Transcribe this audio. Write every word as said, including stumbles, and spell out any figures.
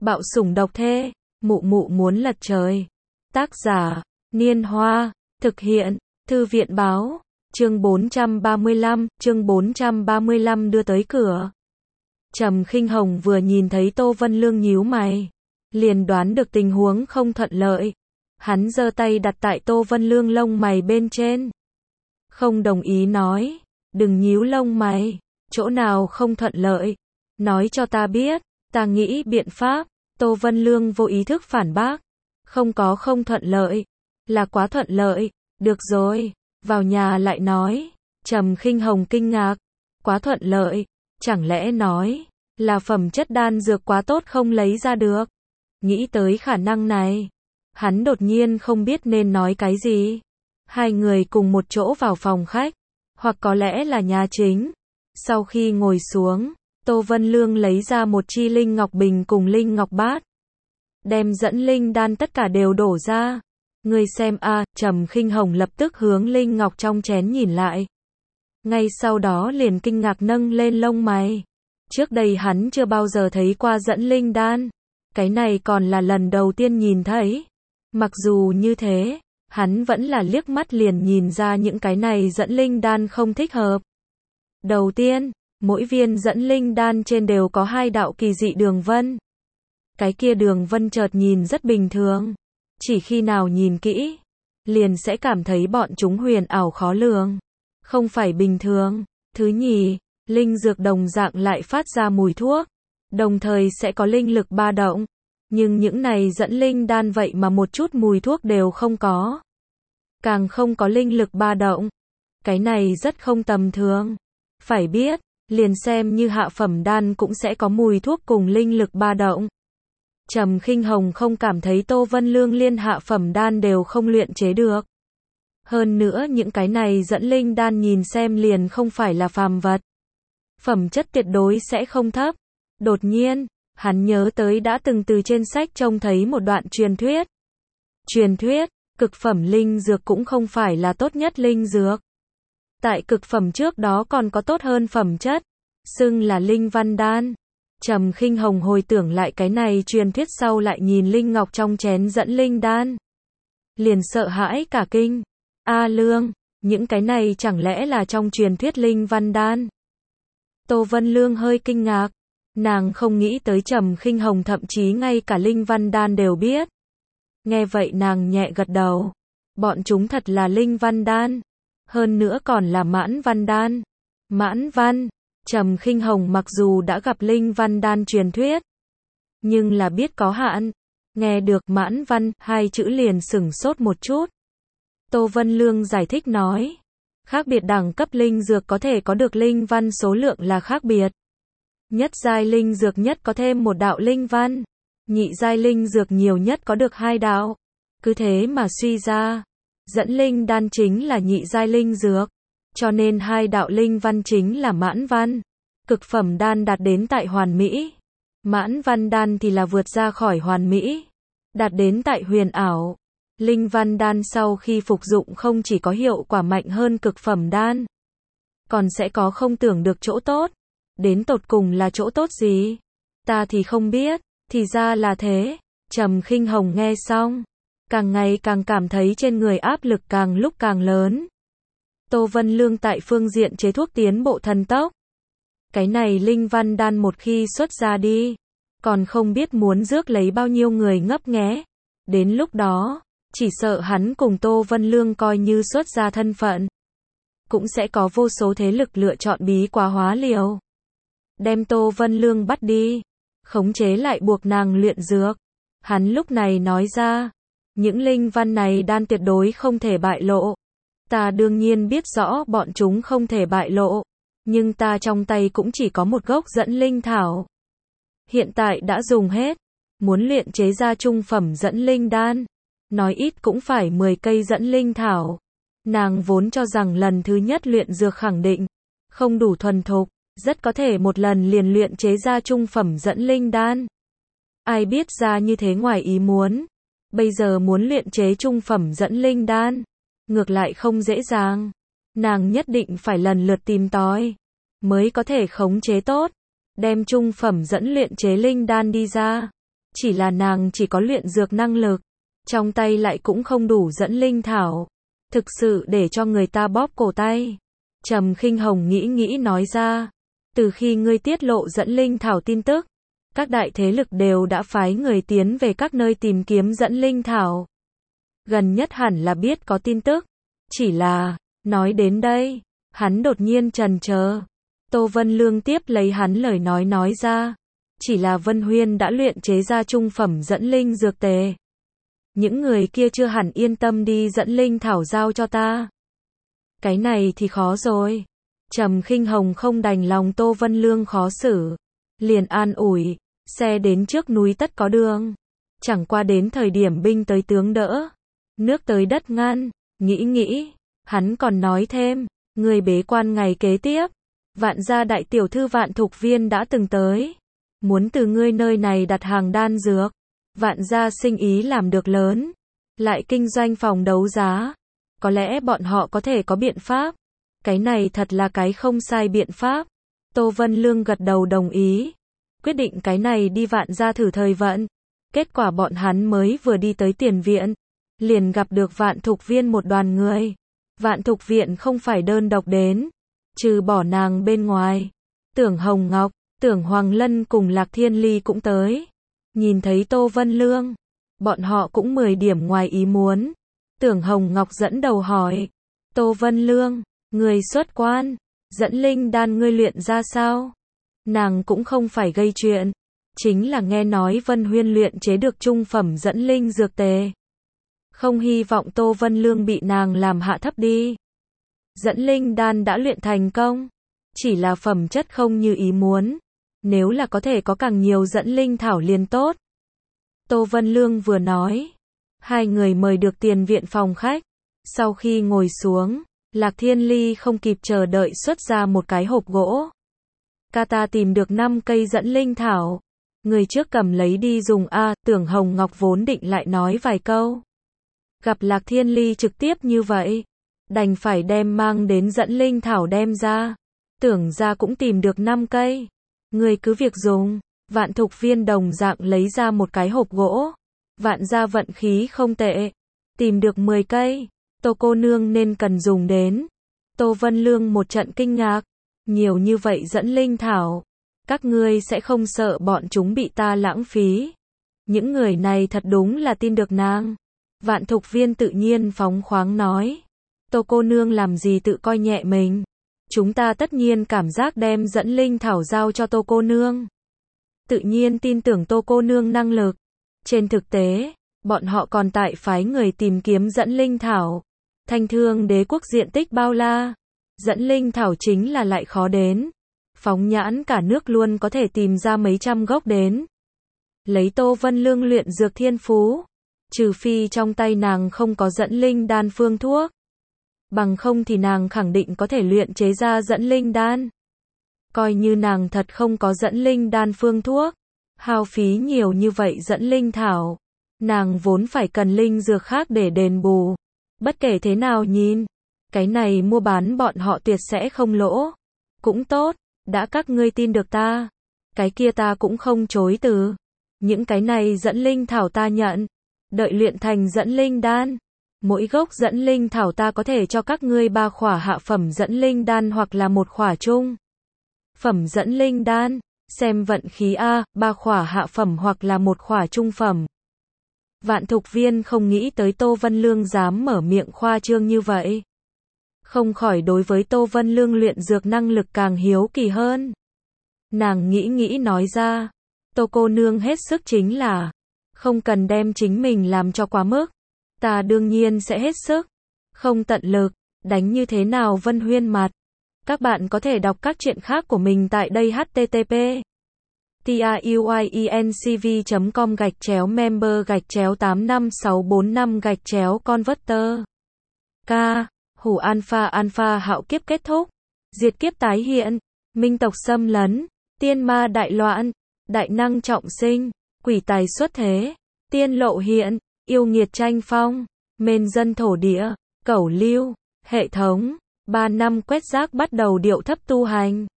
Bạo sủng độc thê, mụ mụ muốn lật trời. Tác giả, Niên Hoa, thực hiện, Thư viện báo, chương bốn trăm ba mươi lăm, chương bốn trăm ba mươi lăm đưa tới cửa. Trầm Khinh Hồng vừa nhìn thấy Tô Vân Lương nhíu mày, liền đoán được tình huống không thuận lợi. Hắn giơ tay đặt tại Tô Vân Lương lông mày bên trên. Không đồng ý nói, đừng nhíu lông mày, chỗ nào không thuận lợi, nói cho ta biết, ta nghĩ biện pháp. Tô Vân Lương vô ý thức phản bác, không có không thuận lợi, là quá thuận lợi, được rồi, vào nhà lại nói. Trầm Khinh Hồng kinh ngạc, quá thuận lợi, chẳng lẽ nói, là phẩm chất đan dược quá tốt không lấy ra được. Nghĩ tới khả năng này, hắn đột nhiên không biết nên nói cái gì. Hai người cùng một chỗ vào phòng khách, hoặc có lẽ là nhà chính. Sau khi ngồi xuống, Tô Vân Lương lấy ra một chi linh ngọc bình cùng linh ngọc bát, đem dẫn linh đan tất cả đều đổ ra. Ngươi xem a, à, Trầm Khinh Hồng lập tức hướng linh ngọc trong chén nhìn lại. Ngay sau đó liền kinh ngạc nâng lên lông mày. Trước đây hắn chưa bao giờ thấy qua dẫn linh đan, cái này còn là lần đầu tiên nhìn thấy. Mặc dù như thế, hắn vẫn là liếc mắt liền nhìn ra những cái này dẫn linh đan không thích hợp. Đầu tiên, mỗi viên dẫn linh đan trên đều có hai đạo kỳ dị đường vân. Cái kia đường vân chợt nhìn rất bình thường, chỉ khi nào nhìn kỹ, liền sẽ cảm thấy bọn chúng huyền ảo khó lường, không phải bình thường. Thứ nhì, linh dược đồng dạng lại phát ra mùi thuốc, đồng thời sẽ có linh lực ba động, nhưng những này dẫn linh đan vậy mà một chút mùi thuốc đều không có, càng không có linh lực ba động. Cái này rất không tầm thường. Phải biết, liền xem như hạ phẩm đan cũng sẽ có mùi thuốc cùng linh lực ba động. Trầm Khinh Hồng không cảm thấy Tô Vân Lương liên hạ phẩm đan đều không luyện chế được. Hơn nữa những cái này dẫn linh đan nhìn xem liền không phải là phàm vật, phẩm chất tuyệt đối sẽ không thấp. Đột nhiên, hắn nhớ tới đã từng từ trên sách trông thấy một đoạn truyền thuyết. Truyền thuyết, cực phẩm linh dược cũng không phải là tốt nhất linh dược. Tại cực phẩm trước đó còn có tốt hơn phẩm chất, xưng là linh văn đan. Trầm Khinh Hồng hồi tưởng lại cái này truyền thuyết sau lại nhìn linh ngọc trong chén dẫn linh đan, liền sợ hãi cả kinh. A Lương, những cái này chẳng lẽ là trong truyền thuyết linh văn đan? Tô Vân Lương hơi kinh ngạc, nàng không nghĩ tới Trầm Khinh Hồng thậm chí ngay cả linh văn đan đều biết. Nghe vậy nàng nhẹ gật đầu, bọn chúng thật là linh văn đan, hơn nữa còn là mãn văn đan. Mãn văn, Trầm Khinh Hồng mặc dù đã gặp linh văn đan truyền thuyết, nhưng là biết có hạn. Nghe được mãn văn, hai chữ liền sửng sốt một chút. Tô Vân Lương giải thích nói, khác biệt đẳng cấp linh dược có thể có được linh văn số lượng là khác biệt. Nhất giai linh dược nhất có thêm một đạo linh văn, nhị giai linh dược nhiều nhất có được hai đạo. Cứ thế mà suy ra, dẫn linh đan chính là nhị giai linh dược, cho nên hai đạo linh văn chính là mãn văn. Cực phẩm đan đạt đến tại hoàn mỹ, mãn văn đan thì là vượt ra khỏi hoàn mỹ, đạt đến tại huyền ảo. Linh văn đan sau khi phục dụng không chỉ có hiệu quả mạnh hơn cực phẩm đan, còn sẽ có không tưởng được chỗ tốt. Đến tột cùng là chỗ tốt gì? Ta thì không biết, thì ra là thế. Trầm Khinh Hồng nghe xong, càng ngày càng cảm thấy trên người áp lực càng lúc càng lớn. Tô Vân Lương tại phương diện chế thuốc tiến bộ thần tốc. Cái này linh văn đan một khi xuất ra đi, còn không biết muốn rước lấy bao nhiêu người ngấp nghé. Đến lúc đó, chỉ sợ hắn cùng Tô Vân Lương coi như xuất ra thân phận, cũng sẽ có vô số thế lực lựa chọn bí quá hóa liều, đem Tô Vân Lương bắt đi, khống chế lại buộc nàng luyện dược. Hắn lúc này nói ra, những linh văn này đan tuyệt đối không thể bại lộ. Ta đương nhiên biết rõ bọn chúng không thể bại lộ, nhưng ta trong tay cũng chỉ có một gốc dẫn linh thảo. Hiện tại đã dùng hết, muốn luyện chế ra trung phẩm dẫn linh đan, nói ít cũng phải mười cây dẫn linh thảo. Nàng vốn cho rằng lần thứ nhất luyện dược khẳng định không đủ thuần thục, rất có thể một lần liền luyện chế ra trung phẩm dẫn linh đan. Ai biết ra như thế ngoài ý muốn. Bây giờ muốn luyện chế trung phẩm dẫn linh đan, ngược lại không dễ dàng. Nàng nhất định phải lần lượt tìm tòi, mới có thể khống chế tốt, đem trung phẩm dẫn luyện chế linh đan đi ra. Chỉ là nàng chỉ có luyện dược năng lực, trong tay lại cũng không đủ dẫn linh thảo, thực sự để cho người ta bóp cổ tay. Trầm Khinh Hồng nghĩ nghĩ nói ra, từ khi ngươi tiết lộ dẫn linh thảo tin tức, các đại thế lực đều đã phái người tiến về các nơi tìm kiếm dẫn linh thảo. Gần nhất hẳn là biết có tin tức, chỉ là, nói đến đây, hắn đột nhiên chần chờ. Tô Vân Lương tiếp lấy hắn lời nói nói ra, chỉ là Vân Huyên đã luyện chế ra trung phẩm dẫn linh dược tề. Những người kia chưa hẳn yên tâm đi dẫn linh thảo giao cho ta. Cái này thì khó rồi. Trầm Khinh Hồng không đành lòng Tô Vân Lương khó xử, liền an ủi, xe đến trước núi tất có đường. Chẳng qua đến thời điểm binh tới tướng đỡ, nước tới đất ngăn, nghĩ nghĩ, hắn còn nói thêm, người bế quan ngày kế tiếp, Vạn gia đại tiểu thư Vạn Thục Viên đã từng tới, muốn từ ngươi nơi này đặt hàng đan dược. Vạn gia sinh ý làm được lớn, lại kinh doanh phòng đấu giá, có lẽ bọn họ có thể có biện pháp. Cái này thật là cái không sai biện pháp. Tô Vân Lương gật đầu đồng ý, quyết định cái này đi Vạn gia thử thời vận. Kết quả bọn hắn mới vừa đi tới tiền viện, liền gặp được Vạn Thục Viên một đoàn người. Vạn Thục Viện không phải đơn độc đến, trừ bỏ nàng bên ngoài, Tưởng Hồng Ngọc, Tưởng Hoàng Lân cùng Lạc Thiên Ly cũng tới. Nhìn thấy Tô Vân Lương, bọn họ cũng mười điểm ngoài ý muốn. Tưởng Hồng Ngọc dẫn đầu hỏi, Tô Vân Lương, người xuất quan, dẫn linh đan ngươi luyện ra sao? Nàng cũng không phải gây chuyện, chính là nghe nói Vân Huyên luyện chế được trung phẩm dẫn linh dược tề. Không hy vọng Tô Vân Lương bị nàng làm hạ thấp đi. Dẫn linh đan đã luyện thành công, chỉ là phẩm chất không như ý muốn. Nếu là có thể có càng nhiều dẫn linh thảo liền tốt. Tô Vân Lương vừa nói, hai người mời được tiền viện phòng khách. Sau khi ngồi xuống, Lạc Thiên Ly không kịp chờ đợi xuất ra một cái hộp gỗ. Ca ta tìm được năm cây dẫn linh thảo, người trước cầm lấy đi dùng a. À, Tưởng Hồng Ngọc vốn định lại nói vài câu, gặp Lạc Thiên Ly trực tiếp như vậy, đành phải đem mang đến dẫn linh thảo đem ra. Tưởng ra cũng tìm được năm cây, người cứ việc dùng. Vạn Thục Viên đồng dạng lấy ra một cái hộp gỗ. Vạn gia vận khí không tệ, tìm được mười cây, Tô cô nương nên cần dùng đến. Tô Vân Lương một trận kinh ngạc, nhiều như vậy dẫn linh thảo, các ngươi sẽ không sợ bọn chúng bị ta lãng phí? Những người này thật đúng là tin được nàng. Vạn Thục Viên tự nhiên phóng khoáng nói, Tô cô nương làm gì tự coi nhẹ mình, chúng ta tất nhiên cảm giác đem dẫn linh thảo giao cho Tô cô nương. Tự nhiên tin tưởng Tô cô nương năng lực. Trên thực tế, bọn họ còn tại phái người tìm kiếm dẫn linh thảo. Thanh Thương đế quốc diện tích bao la, dẫn linh thảo chính là lại khó đến. Phóng nhãn cả nước luôn có thể tìm ra mấy trăm gốc đến. Lấy Tô Vân Lương luyện dược thiên phú, trừ phi trong tay nàng không có dẫn linh đan phương thuốc, bằng không thì nàng khẳng định có thể luyện chế ra dẫn linh đan. Coi như nàng thật không có dẫn linh đan phương thuốc, hao phí nhiều như vậy dẫn linh thảo, nàng vốn phải cần linh dược khác để đền bù. Bất kể thế nào nhìn, cái này mua bán bọn họ tuyệt sẽ không lỗ. Cũng tốt, đã các ngươi tin được ta, cái kia ta cũng không chối từ. Những cái này dẫn linh thảo ta nhận, đợi luyện thành dẫn linh đan. Mỗi gốc dẫn linh thảo ta có thể cho các ngươi ba khỏa hạ phẩm dẫn linh đan hoặc là một khỏa trung phẩm dẫn linh đan, xem vận khí a, ba khỏa hạ phẩm hoặc là một khỏa trung phẩm. Vạn Thục Viên không nghĩ tới Tô Vân Lương dám mở miệng khoa trương như vậy, không khỏi đối với Tô Vân Lương luyện dược năng lực càng hiếu kỳ hơn. Nàng nghĩ nghĩ nói ra, Tô cô nương hết sức chính là, không cần đem chính mình làm cho quá mức, ta đương nhiên sẽ hết sức, không tận lực, đánh như thế nào Vân Huyên mặt. Các bạn có thể đọc các truyện khác của mình tại đây h t t p truyencv chấm com gạch chéo member gạch chéo tám năm sáu bốn năm gạch chéo converter. K. Hủ alpha alpha hạo kiếp kết thúc, diệt kiếp tái hiện, minh tộc xâm lấn, tiên ma đại loạn, đại năng trọng sinh, quỷ tài xuất thế, tiên lộ hiện, yêu nghiệt tranh phong, mên dân thổ địa, cẩu lưu, hệ thống. Ba năm quét rác bắt đầu điệu thấp tu hành.